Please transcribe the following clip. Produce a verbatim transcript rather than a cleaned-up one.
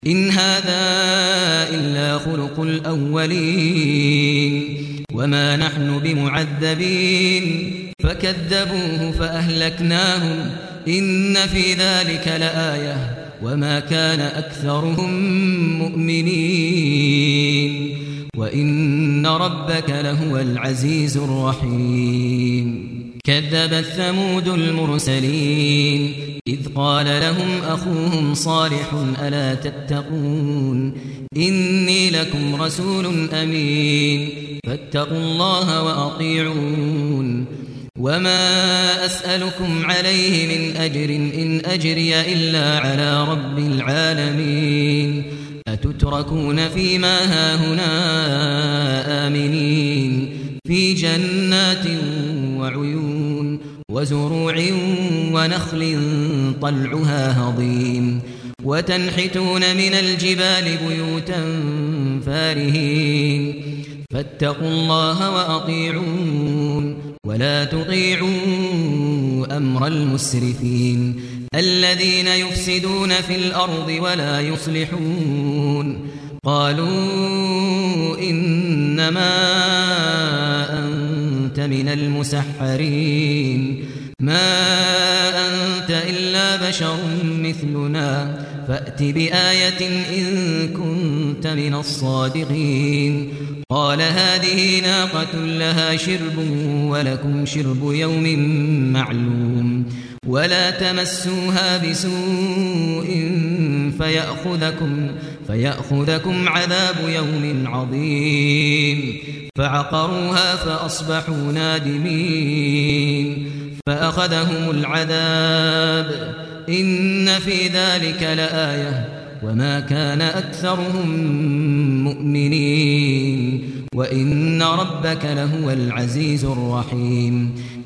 إن هذا إلا خلق الأولين وما نحن بمعذبين فكذبوه فأهلكناهم إن في ذلك لآية وما كان أكثرهم مؤمنين وإن ربك لهو العزيز الرحيم كذبت ثمود المرسلين إذ قال لهم أخوهم صالح ألا تتقون إني لكم رسول أمين فاتقوا الله وأطيعون وما أسألكم عليه من أجر إن أجري إلا على رب العالمين أتتركون فيما هاهنا آمنين في جنات وعيون وزروع ونخل طلعها هضيم وتنحتون من الجبال بيوتا فارهين فاتقوا الله وأطيعون ولا تطيعوا أمر المسرفين الذين يفسدون في الأرض ولا يصلحون قالوا إنما أنت من المسحرين ما أنت إلا بشر مثلنا فأت بآية إن كنت من الصادقين قال هذه ناقة لها شرب ولكم شرب يوم معلوم ولا تمسوها بسوء فيأخذكم, فيأخذكم عذاب يوم عظيم فعقروها فأصبحوا نادمين فأخذهم العذاب إن في ذلك لآية وما كان أكثرهم مؤمنين وإن ربك لهو العزيز الرحيم